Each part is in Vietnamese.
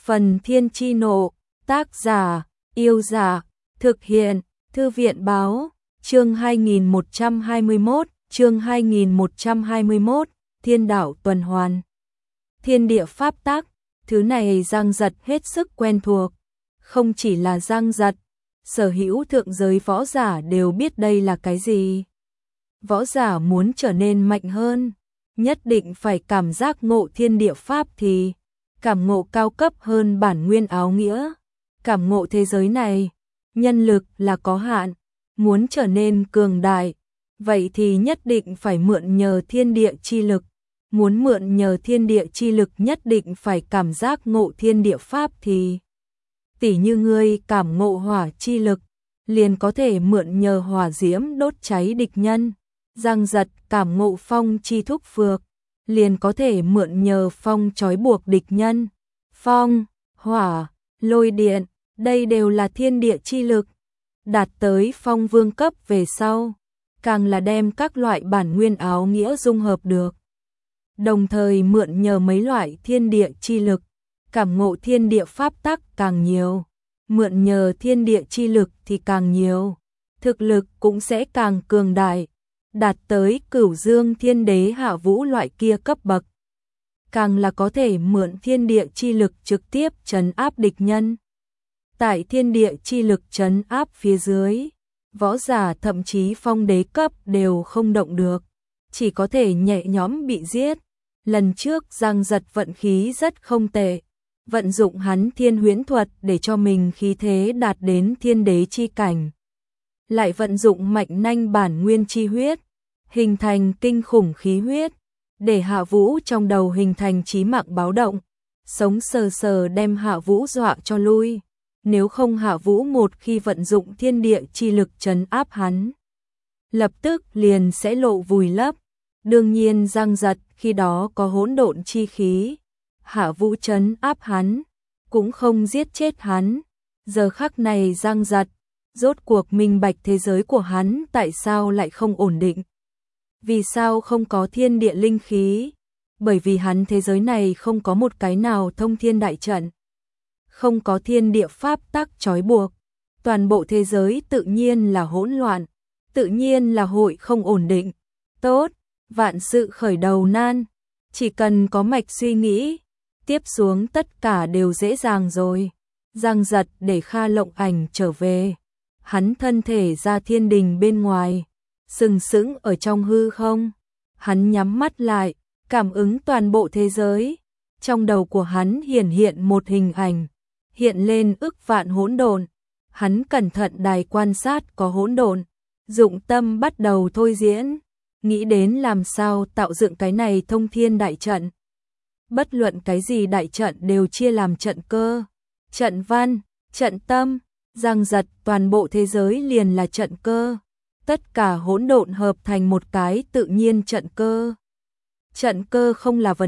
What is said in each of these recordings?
Phần Thiên Chi Nộ, tác giả, Yêu Giả, thực hiện, Thư viện Báo, chương 2121, Thiên Đạo Tuần Hoàn. Thiên địa pháp tắc, thứ này Giang Giật hết sức quen thuộc. Không chỉ là Giang Giật, sở hữu thượng giới võ giả đều biết đây là cái gì. Võ giả muốn trở nên mạnh hơn, nhất định phải cảm giác ngộ thiên địa pháp thì cảm ngộ cao cấp hơn bản nguyên áo nghĩa. Cảm ngộ thế giới này, nhân lực là có hạn, muốn trở nên cường đại, vậy thì nhất định phải mượn nhờ thiên địa chi lực. Muốn mượn nhờ thiên địa chi lực nhất định phải cảm giác ngộ thiên địa pháp thì tỉ như ngươi cảm ngộ hỏa chi lực, liền có thể mượn nhờ hỏa diễm đốt cháy địch nhân. Giang Giật cảm ngộ phong chi thúc phược, liền có thể mượn nhờ phong trói buộc địch nhân. Phong, hỏa, lôi điện, đây đều là thiên địa chi lực. Đạt tới phong vương cấp về sau, càng là đem các loại bản nguyên áo nghĩa dung hợp được. Đồng thời mượn nhờ mấy loại thiên địa chi lực, cảm ngộ thiên địa pháp tắc càng nhiều, mượn nhờ thiên địa chi lực thì càng nhiều, thực lực cũng sẽ càng cường đại, đạt tới Cửu Dương Thiên Đế Hạ Vũ loại kia cấp bậc. Càng là có thể mượn thiên địa chi lực trực tiếp trấn áp địch nhân. Tại thiên địa chi lực trấn áp phía dưới, võ giả thậm chí phong đế cấp đều không động được, chỉ có thể nhẹ nhõm bị giết. Lần trước Giang Giật vận khí rất không tệ, vận dụng hắn thiên huyễn thuật để cho mình khí thế đạt đến thiên đế chi cảnh. Lại vận dụng mạnh nanh bản nguyên chi huyết, hình thành kinh khủng khí huyết, để Hạ Vũ trong đầu hình thành chí mạng báo động, sống sờ sờ đem Hạ Vũ dọa cho lui. Nếu không Hạ Vũ một khi vận dụng thiên địa chi lực trấn áp hắn, lập tức liền sẽ lộ vùi lấp. Đương nhiên Giang Giật khi đó có hỗn độn chi khí, Hạ Vũ trấn áp hắn, cũng không giết chết hắn. Giờ khắc này Giang Giật rốt cuộc minh bạch thế giới của hắn tại sao lại không ổn định. Vì sao không có thiên địa linh khí? Bởi vì hắn thế giới này không có một cái nào thông thiên đại trận, không có thiên địa pháp tắc trói buộc, toàn bộ thế giới tự nhiên là hỗn loạn, tự nhiên là hội không ổn định. Tốt, vạn sự khởi đầu nan, chỉ cần có mạch suy nghĩ, tiếp xuống tất cả đều dễ dàng rồi. Giang Giật để Kha Lộng Ảnh trở về, hắn thân thể ra thiên đình bên ngoài, sừng sững ở trong hư không, hắn nhắm mắt lại, cảm ứng toàn bộ thế giới. Trong đầu của hắn hiện một hình ảnh, hiện lên ức vạn hỗn độn. Hắn cẩn thận đài quan sát có hỗn độn, dụng tâm bắt đầu thôi diễn, nghĩ đến làm sao tạo dựng cái này thông thiên đại trận. Bất luận cái gì đại trận đều chia làm trận cơ, trận văn, trận tâm. Giang Giật toàn bộ thế giới liền là trận cơ, tất cả hỗn độn hợp thành một cái tự nhiên trận cơ. Trận cơ không là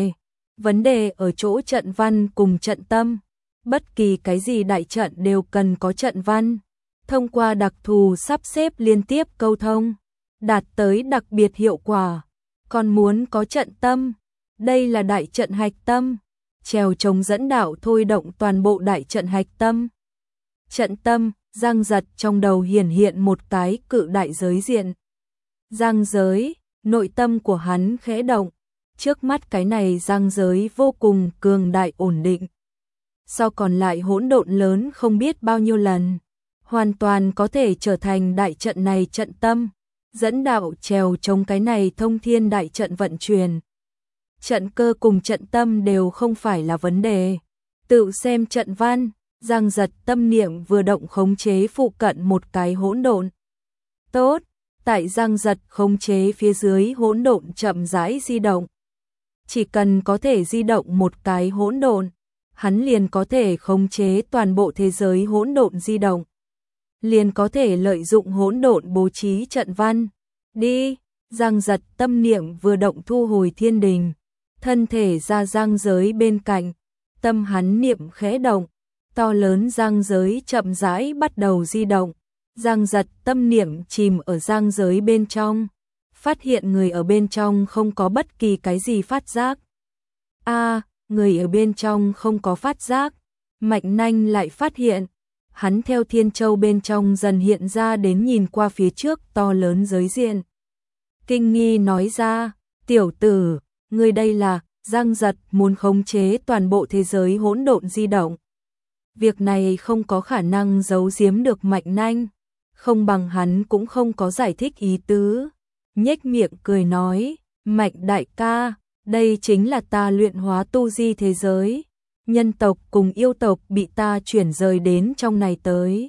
vấn đề ở chỗ trận văn cùng trận tâm. Bất kỳ cái gì đại trận đều cần có trận văn, thông qua đặc thù sắp xếp liên tiếp câu thông, đạt tới đặc biệt hiệu quả. Còn muốn có trận tâm, đây là đại trận hạch tâm, trèo chống dẫn đạo thôi động toàn bộ đại trận hạch tâm. Trận tâm, Giang Giật trong đầu hiện một cái cự đại giới diện. Giang giới, nội tâm của hắn khẽ động, trước mắt cái này giang giới vô cùng cường đại ổn định. Sau còn lại hỗn độn lớn không biết bao nhiêu lần, hoàn toàn có thể trở thành đại trận này trận tâm, dẫn đạo trèo chống cái này thông thiên đại trận vận chuyển. Trận cơ cùng trận tâm đều không phải là vấn đề, tự xem trận văn. Giang Giật tâm niệm vừa động khống chế phụ cận một cái hỗn độn. Tốt, tại Giang Giật khống chế phía dưới hỗn độn chậm rãi di động. Chỉ cần có thể di động một cái hỗn độn, hắn liền có thể khống chế toàn bộ thế giới hỗn độn di động. Liền có thể lợi dụng hỗn độn bố trí trận văn. Đi, Giang Giật tâm niệm vừa động thu hồi thiên đình, thân thể ra giang giới bên cạnh, tâm hắn niệm khẽ động. To lớn giang giới chậm rãi bắt đầu di động. Giang Giật tâm niệm chìm ở giang giới bên trong, phát hiện người ở bên trong không có bất kỳ cái gì phát giác. người ở bên trong không có phát giác, Mạnh Nanh lại phát hiện, hắn theo thiên châu bên trong dần hiện ra đến nhìn qua phía trước to lớn giới diện. Kinh nghi nói ra, tiểu tử, ngươi đây là, Giang Giật muốn khống chế toàn bộ thế giới hỗn độn di động. Việc này không có khả năng giấu giếm được Mạnh Nanh, không bằng hắn cũng không có giải thích ý tứ. Nhếch miệng cười nói, Mạnh đại ca, đây chính là ta luyện hóa tu di thế giới. Nhân tộc cùng yêu tộc bị ta chuyển rời đến trong này tới.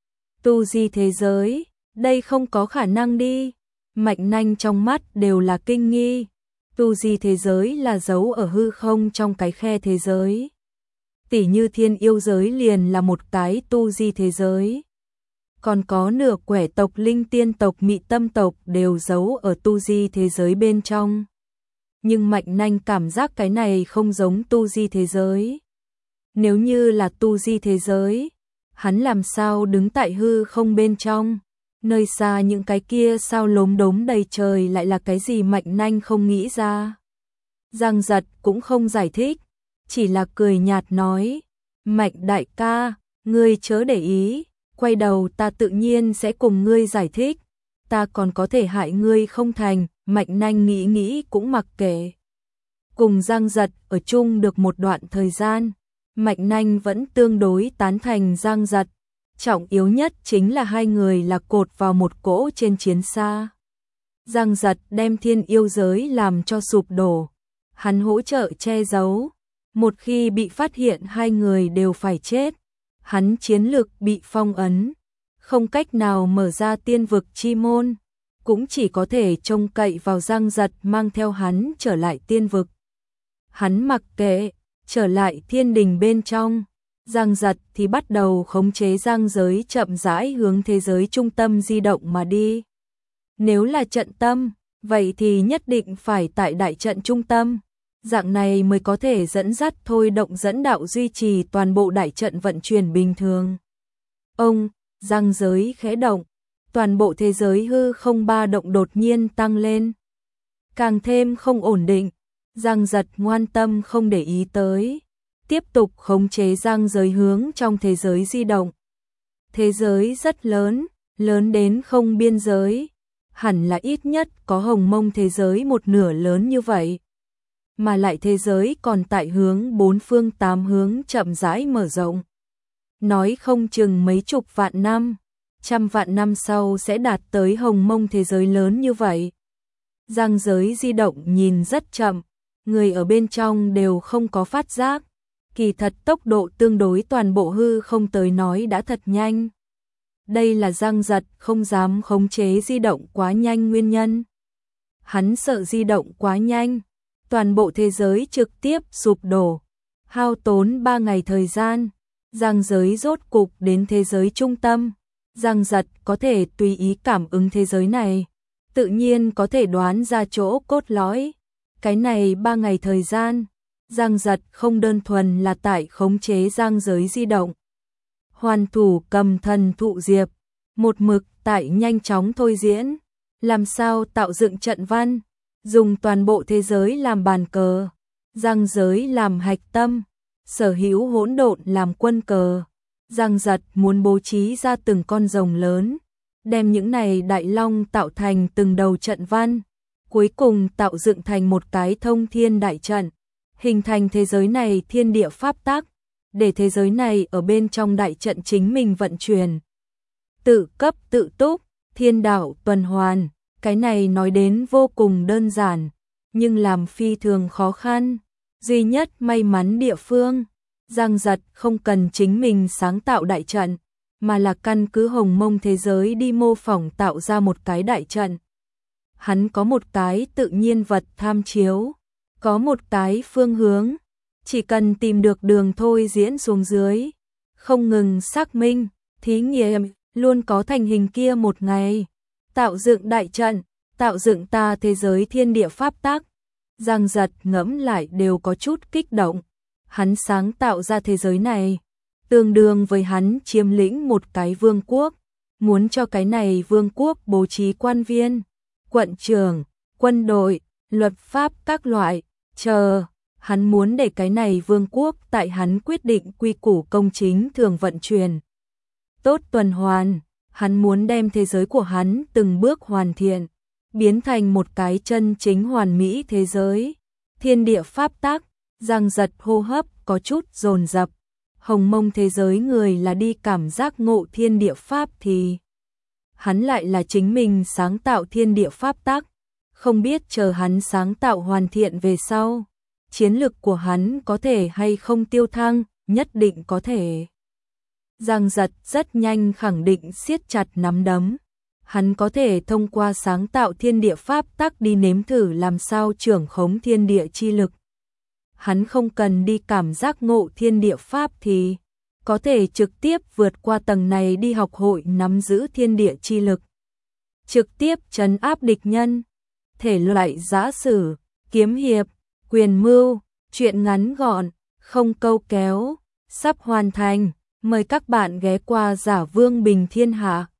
Tu di thế giới, đây không có khả năng đi. Mạnh Nanh trong mắt đều là kinh nghi. Tu di thế giới là giấu ở hư không trong cái khe thế giới. Tỉ như thiên yêu giới liền là một cái tu di thế giới. Còn có nửa quẻ tộc linh tiên tộc mị tâm tộc đều giấu ở tu di thế giới bên trong. Nhưng Mạnh Nanh cảm giác cái này không giống tu di thế giới. Nếu như là tu di thế giới, hắn làm sao đứng tại hư không bên trong, nơi xa những cái kia sao lốm đốm đầy trời lại là cái gì Mạnh Nanh không nghĩ ra. Giang Giật cũng không giải thích, chỉ là cười nhạt nói, Mạnh đại ca, ngươi chớ để ý, quay đầu ta tự nhiên sẽ cùng ngươi giải thích, ta còn có thể hại ngươi không thành. Mạnh Nanh nghĩ cũng mặc kệ. Cùng Giang Giật ở chung được một đoạn thời gian, Mạnh Nanh vẫn tương đối tán thành Giang Giật. Trọng yếu nhất chính là hai người là cột vào một cỗ trên chiến xa. Giang Giật đem thiên yêu giới làm cho sụp đổ. Hắn hỗ trợ che giấu. Một khi bị phát hiện hai người đều phải chết. Hắn chiến lực bị phong ấn. Không cách nào mở ra tiên vực chi môn. Cũng chỉ có thể trông cậy vào Giang Giật mang theo hắn trở lại tiên vực. Hắn mặc kệ, trở lại thiên đình bên trong. Giang Giật thì bắt đầu khống chế giang giới chậm rãi hướng thế giới trung tâm di động mà đi. Nếu là trận tâm, vậy thì nhất định phải tại đại trận trung tâm. Dạng này mới có thể dẫn dắt thôi động dẫn đạo duy trì toàn bộ đại trận vận chuyển bình thường. Giang giới khẽ động, toàn bộ thế giới hư không ba động đột nhiên tăng lên. Càng thêm không ổn định, Giang Giật ngoan tâm không để ý tới. Tiếp tục khống chế giang giới hướng trong thế giới di động. Thế giới rất lớn, lớn đến không biên giới. Hẳn là ít nhất có hồng mông thế giới một nửa lớn như vậy. Mà lại thế giới còn tại hướng bốn phương tám hướng chậm rãi mở rộng. Nói không chừng mấy chục vạn năm, trăm vạn năm sau sẽ đạt tới hồng mông thế giới lớn như vậy. Giang giới di động nhìn rất chậm, người ở bên trong đều không có phát giác. Kỳ thật tốc độ tương đối toàn bộ hư không tới nói đã thật nhanh. Đây là Giang Giật không dám khống chế di động quá nhanh nguyên nhân. Hắn sợ di động quá nhanh, toàn bộ thế giới trực tiếp sụp đổ. Hao tốn 3 ngày thời gian, giang giới rốt cục đến thế giới trung tâm. Giang Giật có thể tùy ý cảm ứng thế giới này, tự nhiên có thể đoán ra chỗ cốt lõi. Cái này 3 ngày thời gian, Giang Giật không đơn thuần là tại khống chế giang giới di động. Hoàn thủ cầm thần thụ diệp, một mực tại nhanh chóng thôi diễn, làm sao tạo dựng trận văn, dùng toàn bộ thế giới làm bàn cờ, giang giới làm hạch tâm, sở hữu hỗn độn làm quân cờ. Giang Giật muốn bố trí ra từng con rồng lớn, đem những này đại long tạo thành từng đầu trận văn, cuối cùng tạo dựng thành một cái thông thiên đại trận, hình thành thế giới này thiên địa pháp tắc, để thế giới này ở bên trong đại trận chính mình vận chuyển. Tự cấp tự túc, thiên đạo tuần hoàn, cái này nói đến vô cùng đơn giản, nhưng làm phi thường khó khăn. Duy nhất may mắn địa phương, Giang Giật không cần chính mình sáng tạo đại trận, mà là căn cứ hồng mông thế giới đi mô phỏng tạo ra một cái đại trận. Hắn có một cái tự nhiên vật tham chiếu, có một cái phương hướng, chỉ cần tìm được đường thôi diễn xuống dưới, không ngừng xác minh, thí nghiệm, luôn có thành hình kia một ngày. Tạo dựng đại trận, tạo dựng ta thế giới thiên địa pháp tắc. Giang Giật ngẫm lại đều có chút kích động. Hắn sáng tạo ra thế giới này, tương đương với hắn chiếm lĩnh một cái vương quốc, muốn cho cái này vương quốc bố trí quan viên, quận trưởng, quân đội, luật pháp các loại, chờ, Hắn muốn để cái này vương quốc tại hắn quyết định quy củ công chính thường vận chuyển. Tốt tuần hoàn, hắn muốn đem thế giới của hắn từng bước hoàn thiện, biến thành một cái chân chính hoàn mỹ thế giới. Thiên địa pháp tắc, Giang Giật hô hấp có chút dồn dập. Hồng mông thế giới người là đi cảm giác ngộ thiên địa pháp thì hắn lại là chính mình sáng tạo thiên địa pháp tắc. Không biết chờ hắn sáng tạo hoàn thiện về sau, chiến lực của hắn có thể hay không tiêu thăng, nhất định có thể. Giang Giật rất nhanh khẳng định siết chặt nắm đấm. Hắn có thể thông qua sáng tạo thiên địa pháp tắc đi nếm thử làm sao trưởng khống thiên địa chi lực. Hắn không cần đi cảm giác ngộ thiên địa pháp thì có thể trực tiếp vượt qua tầng này đi học hội nắm giữ thiên địa chi lực. Trực tiếp trấn áp địch nhân. Thể loại giã sử, kiếm hiệp, quyền mưu, truyện ngắn gọn, không câu kéo, sắp hoàn thành. Mời các bạn ghé qua Giả Vương Bình Thiên Hạ.